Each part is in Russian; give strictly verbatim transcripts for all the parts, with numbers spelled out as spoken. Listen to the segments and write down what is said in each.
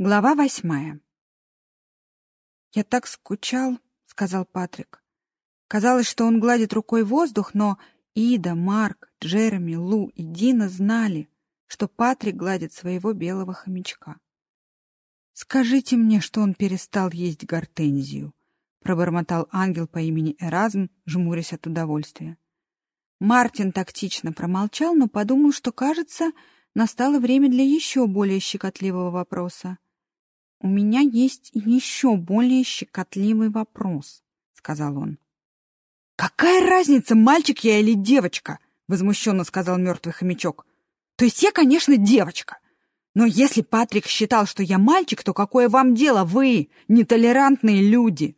Глава восьмая. «Я так скучал», — сказал Патрик. Казалось, что он гладит рукой воздух, но Ида, Марк, Джереми, Лу и Дина знали, что Патрик гладит своего белого хомячка. «Скажите мне, что он перестал есть гортензию», — пробормотал ангел по имени Эразм, жмурясь от удовольствия. Мартин тактично промолчал, но подумал, что, кажется, настало время для еще более щекотливого вопроса. «У меня есть еще более щекотливый вопрос», — сказал он. «Какая разница, мальчик я или девочка?» — возмущенно сказал мертвый хомячок. «То есть я, конечно, девочка. Но если Патрик считал, что я мальчик, то какое вам дело, вы, нетолерантные люди?»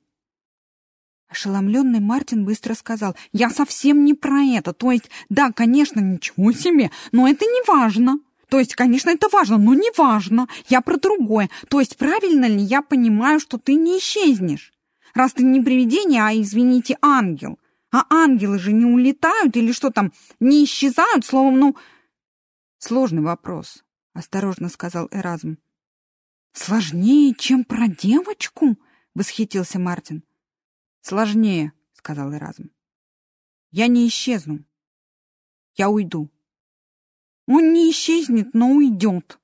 Ошеломленный Мартин быстро сказал: «Я совсем не про это. То есть, да, конечно, ничего себе, но это не важно. То есть, конечно, это важно, но не важно. Я про другое. То есть, правильно ли я понимаю, что ты не исчезнешь? Раз ты не привидение, а, извините, ангел. А ангелы же не улетают или что там, не исчезают, словом, ну...» «Сложный вопрос», — осторожно сказал Эразм. «Сложнее, чем про девочку?» — восхитился Мартин. «Сложнее», — сказал Эразм. «Я не исчезну. Я уйду». «Он не исчезнет, но уйдет».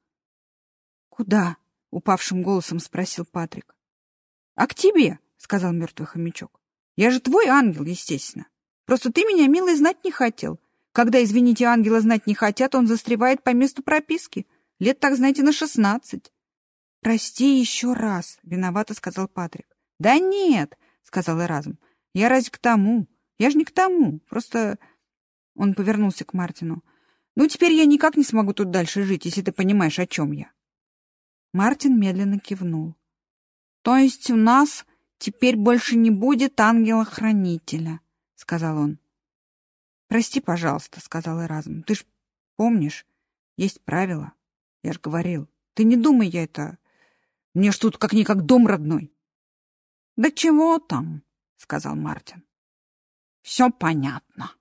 «Куда?» — упавшим голосом спросил Патрик. «А к тебе», — сказал мертвый хомячок. «Я же твой ангел, естественно. Просто ты меня, милый, знать не хотел. Когда, извините, ангела знать не хотят, он застревает по месту прописки. Лет так, знаете, на шестнадцать». «Прости еще раз», — виновато сказал Патрик. «Да нет», — сказал Эразм. «Я разве к тому? Я же не к тому. Просто...» Он повернулся к Мартину. «Ну, теперь я никак не смогу тут дальше жить, если ты понимаешь, о чем я». Мартин медленно кивнул. «То есть у нас теперь больше не будет ангела-хранителя», — сказал он. «Прости, пожалуйста», — сказал Эразм. «Ты ж помнишь, есть правила. Я ж говорил. Ты не думай, я это... Мне ж тут как-никак дом родной». «Да чего там?» — сказал Мартин. «Все понятно».